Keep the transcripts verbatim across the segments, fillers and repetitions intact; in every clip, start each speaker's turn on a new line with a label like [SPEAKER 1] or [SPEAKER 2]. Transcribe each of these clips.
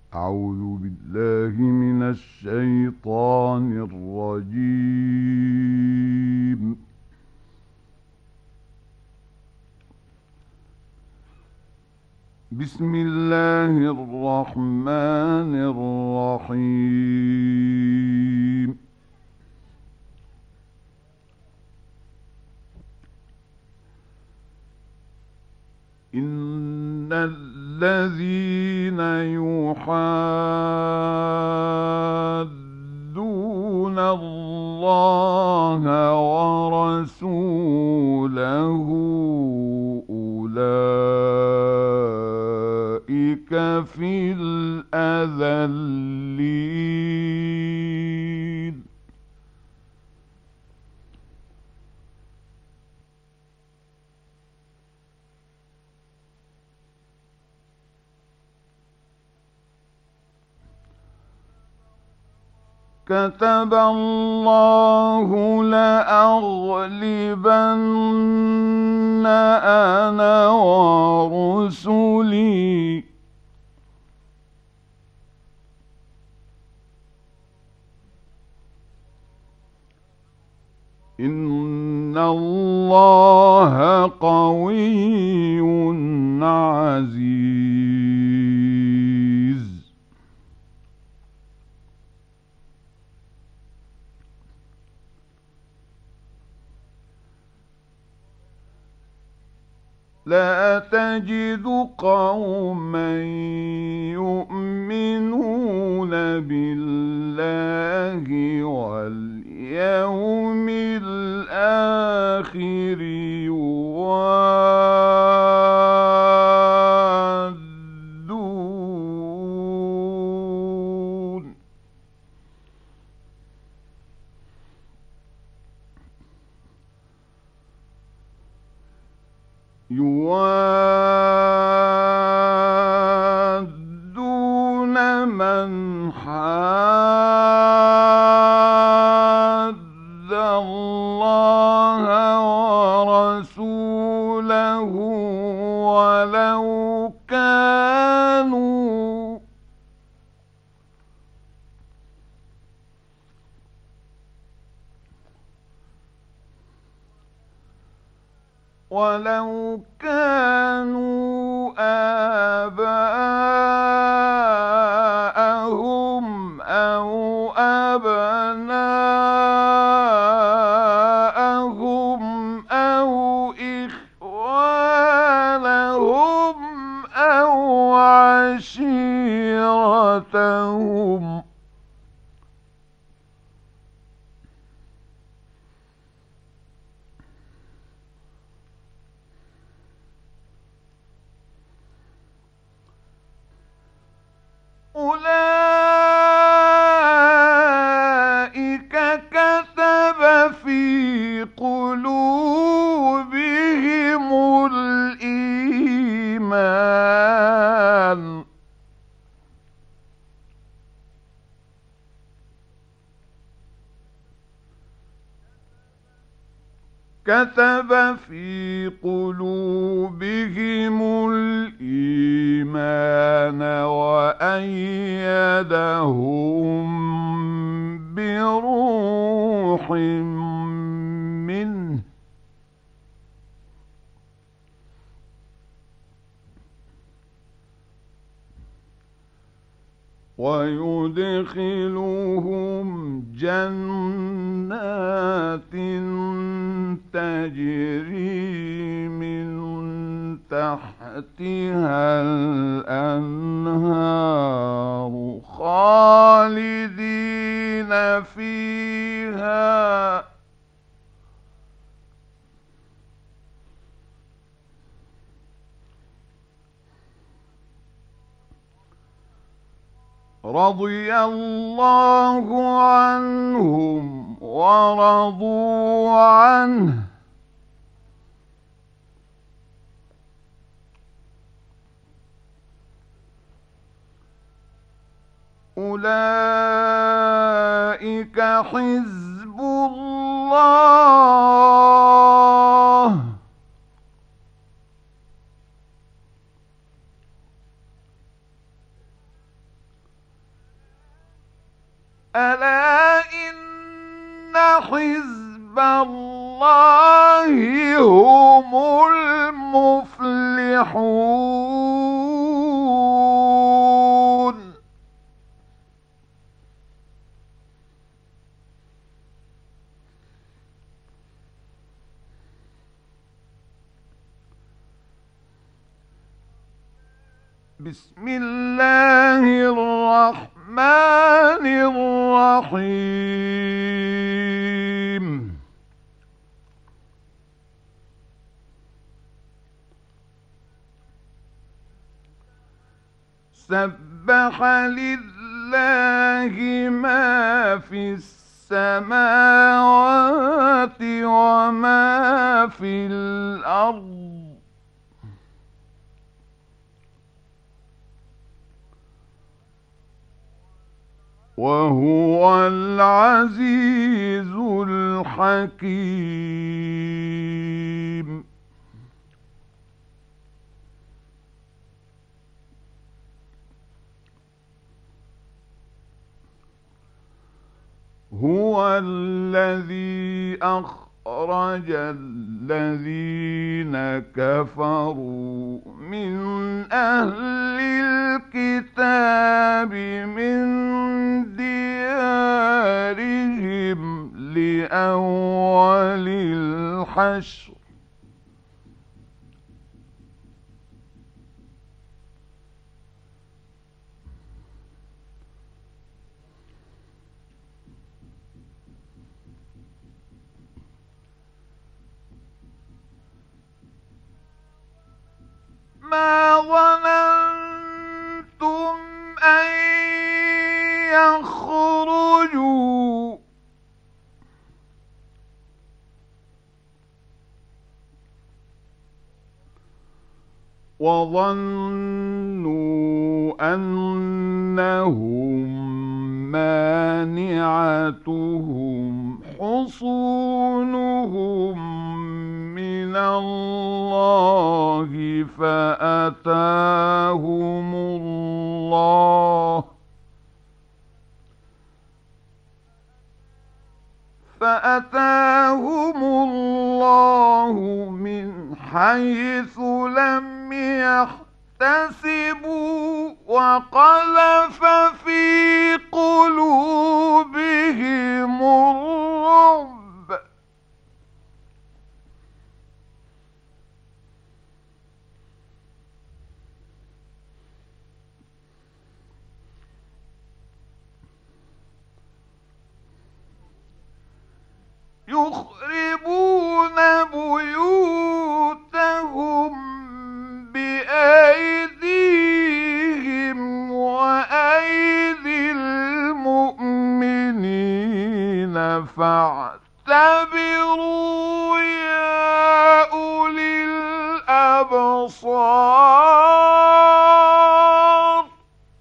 [SPEAKER 1] أعوذ بالله من الشيطان الرجيم. بسم الله الرحمن الرحيم. إن الذين يحادون الله ورسوله أولئك في الأذلين. كتب الله لأغلبن أنا ورسلي. إن الله قوي عزيز. لا تجد قوما يؤمنون بالله واليوم الآخر يوادون يوادون من حاد الله ورسوله ولو كانوا ولو كانوا آباءهم أو أبناءهم أو إخوانهم أو عشيرتهم أولئك كتب في قلوبهم الإيمان كتب في قلوبهم الإيمان وأيدهم بروح منه ويدخلهم جنات تجري من تحتها الأنهار خالدين فيها رضي الله عنهم ورضوا عنه أولئك حزب الله ألا إن حزب الله هم المفلحون. بسم الله الرحمن الرحيم. سبح لله ما في السماوات وما في الأرض وهو العزيز الحكيم. هو الذي أخرج الذين كفروا من أهل الكتاب من ديارهم لأول الحشر ما ظننتم أن يخرجوا وظنوا أنهم مانعتهم حصونهم من الله فأتاهم الله فأتاهم الله من حيث لم يحتسبوا وقذف في قلوبهم الرعب يخربون بيوتهم بأيديهم وأيدي المؤمنين فاعتبروا يا أولي الأبصار.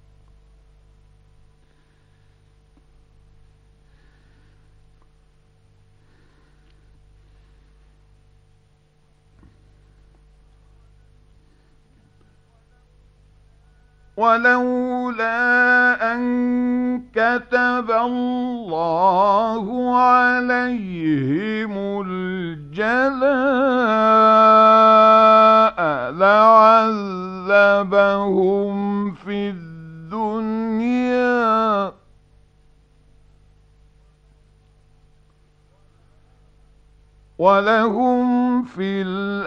[SPEAKER 1] ولولا أن كتب الله عليهم الجلاء لعذبهم في الدنيا ولهم في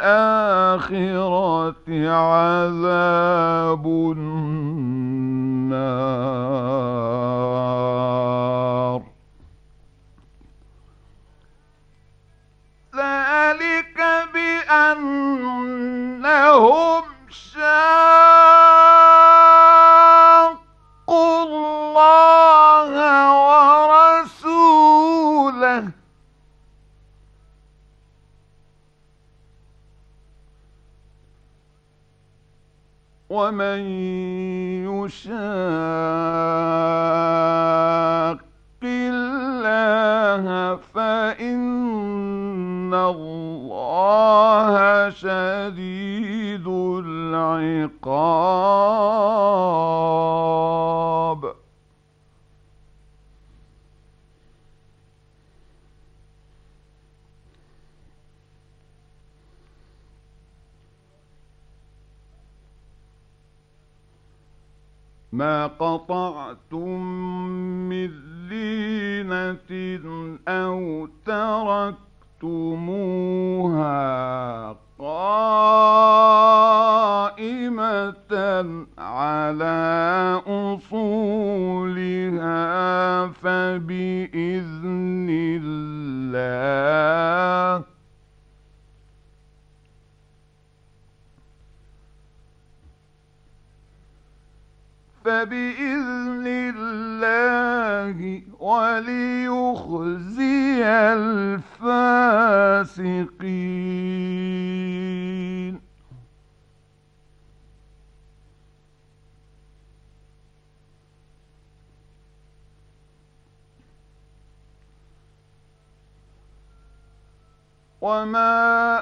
[SPEAKER 1] الآخرة عذاب النار. ذلك بأنهم شاقوا الله ورسوله ومن يشاق الله فإن الله شديد العقاب. ما قطعتم من لينة أو تركتموها قائمة على أصولها فبإذن الله فبإذن الله وليخزي الفاسقين. وما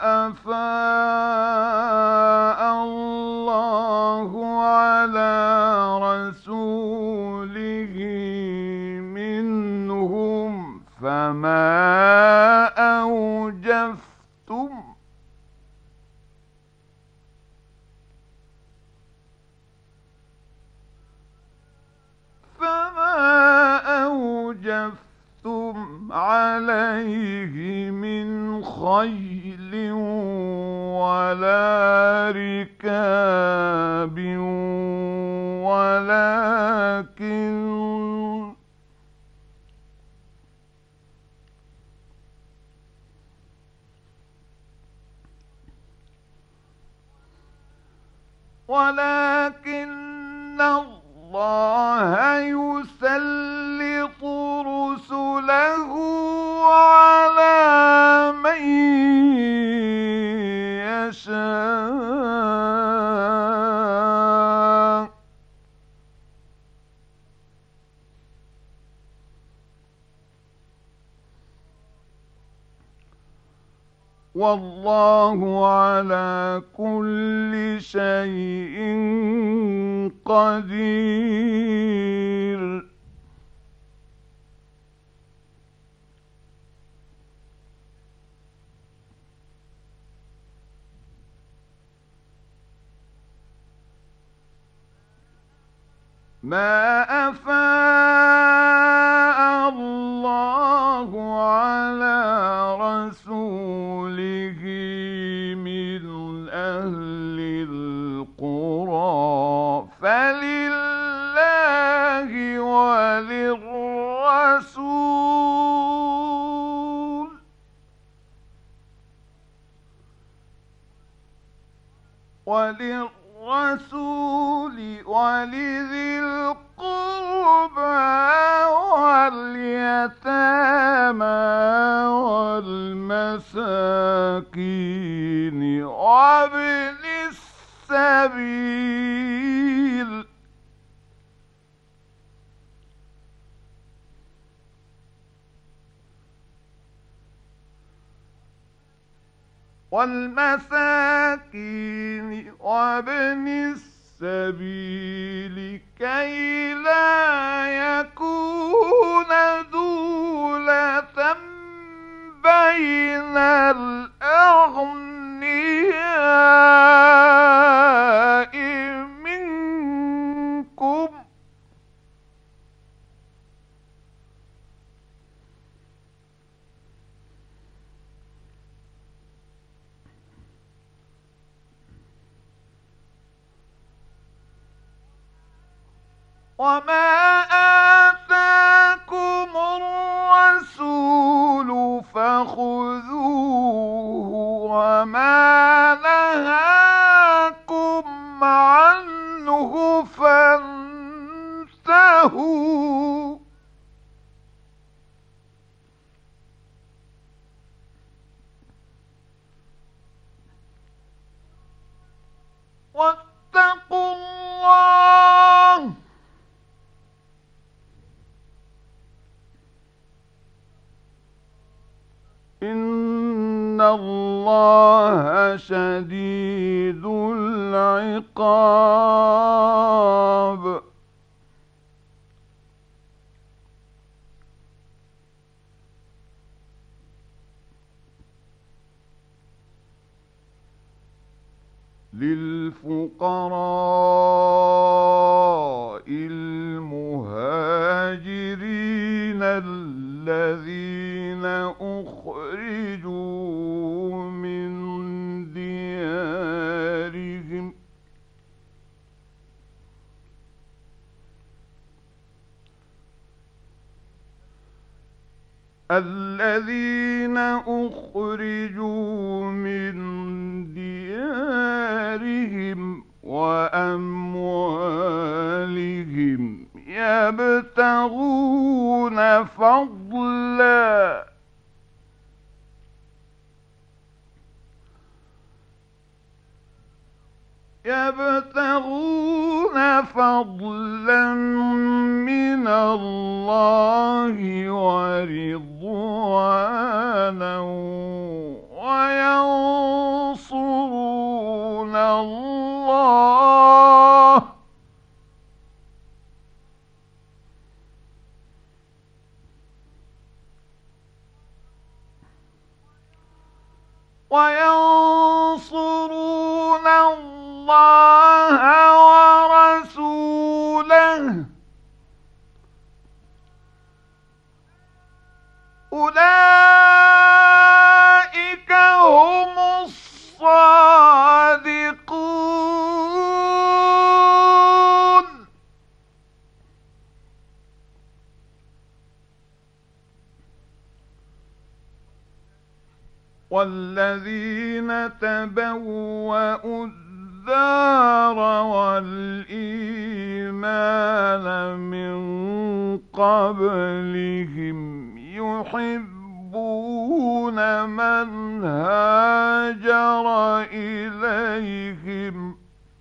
[SPEAKER 1] أفاء الله على رسوله منهم فما أوجفتم فما أوجفتم عليه من خيل ولا ركاب ولكن ولكن الله يسلط رسله على من يشاء والله على كل شيء قدير. ما أفاء الله على رسوله من أهل القرى فلله وللرسول وللرسول ولذي القربى واليتامى والمساكين وابن السبيل والمساكين وابن السبيل كي لا يكون دولة بين الأغنياء منكم وما آتاكم الرسول فخذوه وما نهاكم عنه فانتهوا واتقوا الله إن الله شديد العقاب. للفقراء الذين أخرجوا من ديارهم وأموالهم يبتغون فضلا يبتغون فضلا من الله ورضوانا وينصرون الله وينصرون الله ورسوله أولئك هم الصادقون والذين تبوأوا الدار والإيمان من قبلهم يحبون من هاجر إليهم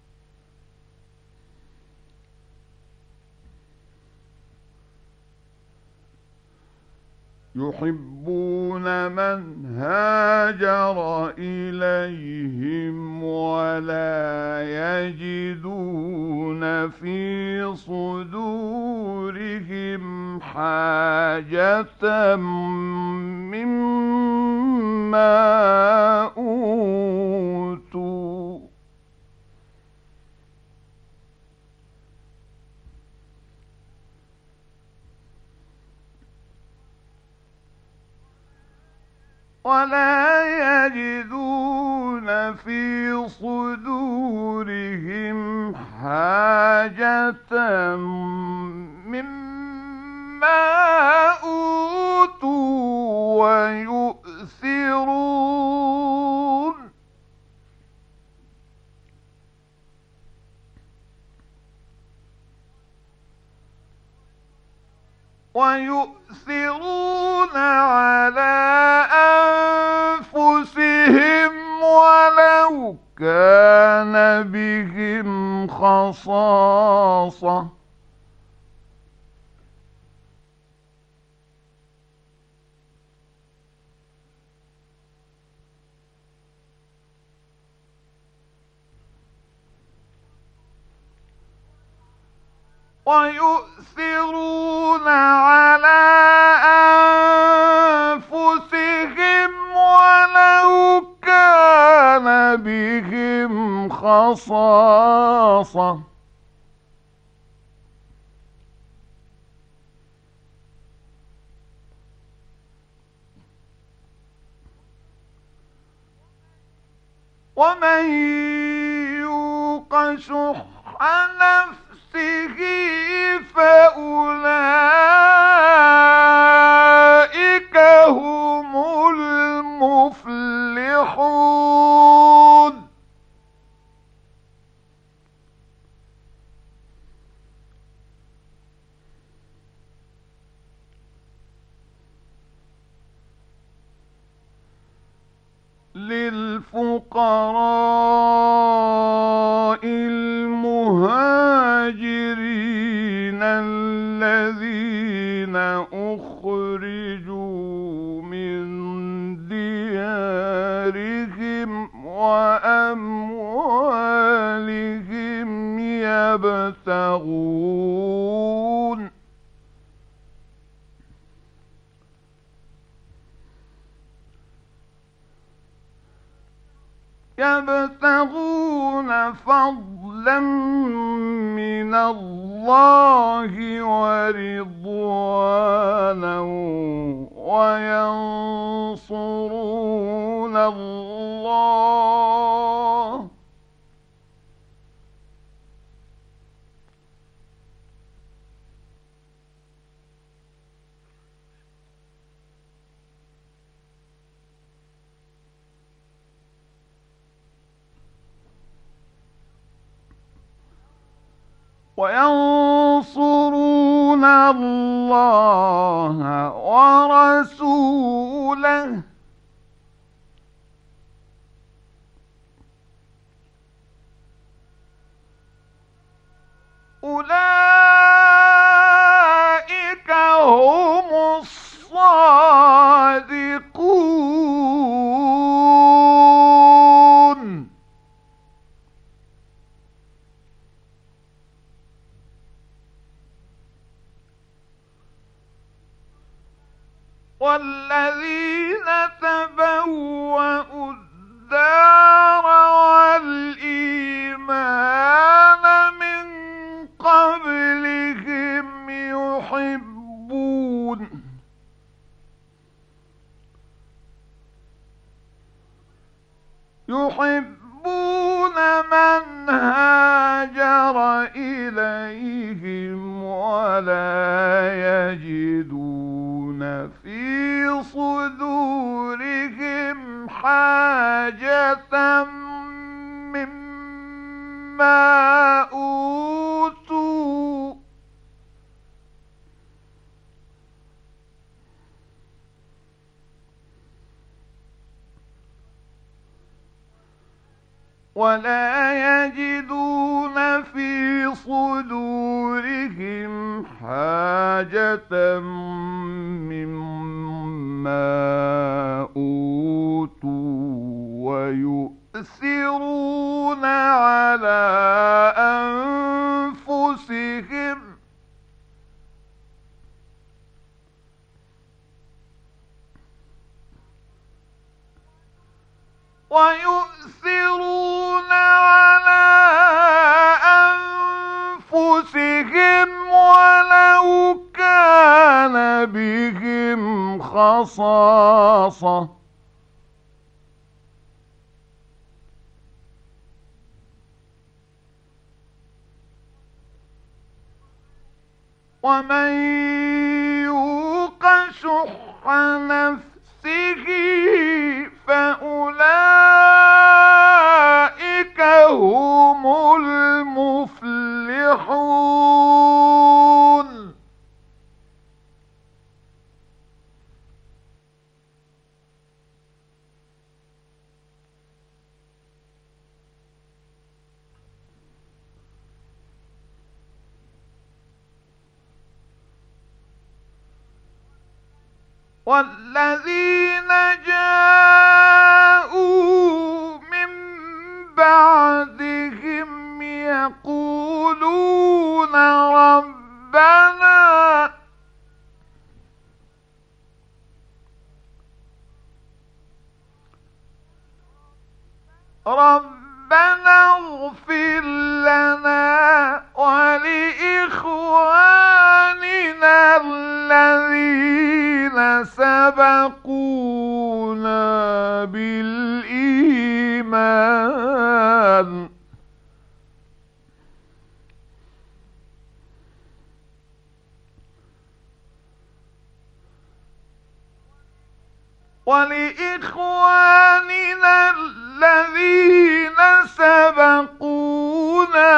[SPEAKER 1] يحبون من هاجر إليهم ولا يجدون في صدورهم حاجة مما أوتوا ولا يجدون في صدورهم حاجة مما أوتوا ويؤثرون ويؤثرون على أنفسهم ولو كان بهم خصاصة ويؤثرون على أنفسهم ولو كان بهم خصاصة ومن يوق شح نفسه فأولئك هم المفلحون للفقراء المهاجرين الذين أخرجوا من ديارهم وأموالهم يبتغون يبتغون فضلا من الله ورضوانا وينصرون الله وينصرون الله ورسوله أولئك هم الصادقون. والذين تبوأوا الدار والإيمان من قبلهم يحبون يحبون من هاجر إليهم ولا يجدون في صدورهم حاجة مما أوتوا ولا يجدون في صدورهم حاجة مما أوتوا ويؤثرون على أنفسهم ويؤثرون على أنفسهم ولو كان بهم خصاصة ومن يوق شح نفسه فأولئك هم المفلحون. والذين جاءوا من بعدهم يقولون ربنا ربنا اغفر لنا ولإخواننا الذين سبقونا بالإيمان ولإخواننا الذين سبقونا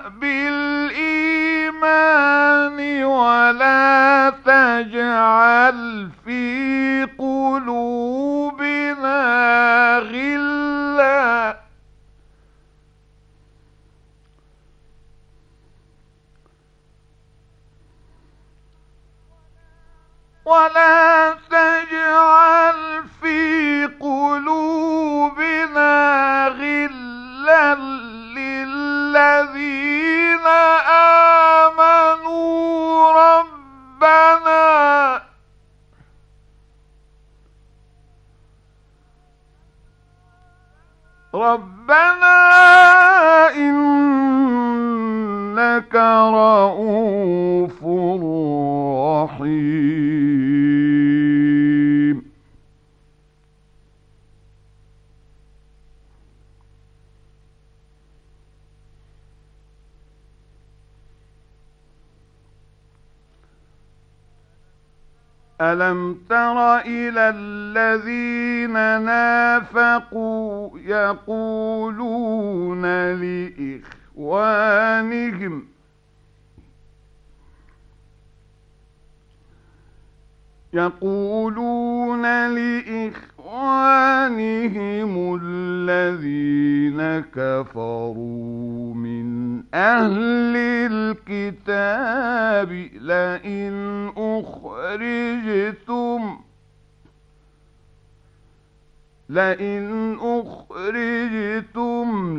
[SPEAKER 1] بالإيمان ولا تجعل في قلوبنا غلا ولا تجعل في قلوبنا غلا للذين آمنوا ربنا ربنا إنك رؤوف رحيم. ألم تر إلى الذين نافقوا يقولون لإخوانهم يقولون لإخوانهم الذين كفروا من أهل الكتاب لئن أخرجتم لئن أخرجتم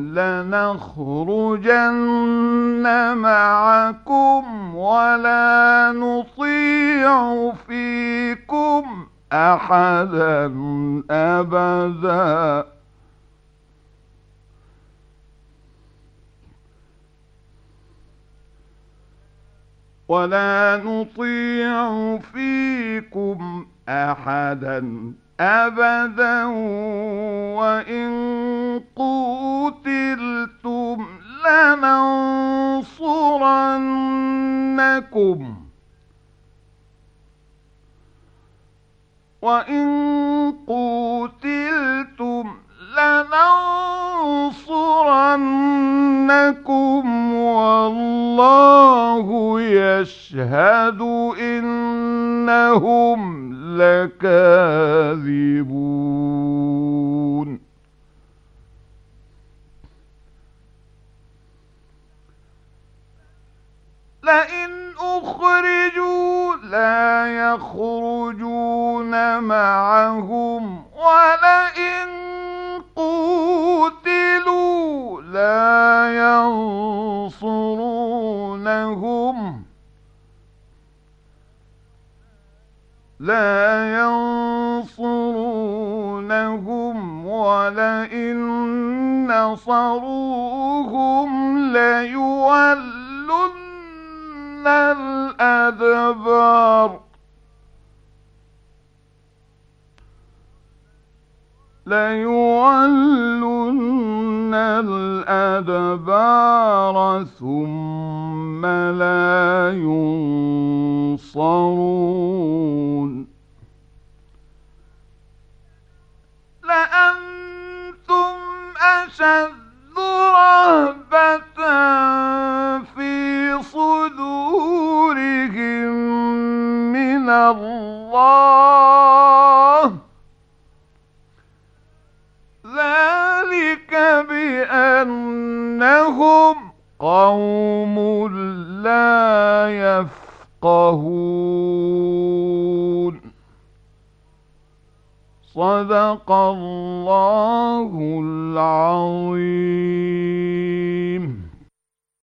[SPEAKER 1] لنخرجن معكم ولا نطيع فيكم أحدا أبدا ولا نطيع فيكم أحدا أبدا وإن قوتلتم لننصرنكم وإن قوتلتم لننصرنكم والله يشهد إنهم لكاذبون لئن أخرجوا لا يخرجون معهم ولئن قوتلوا لا ينصرونهم لا ينصرونهم ولئن نصروهم ليولن الأدبار ليولن الأدبار ثم لا ينصرون لأنتم أشد رهبة في صدورهم من الله ذلك بأنهم قوم لا يفقهون صدق الله العظيم.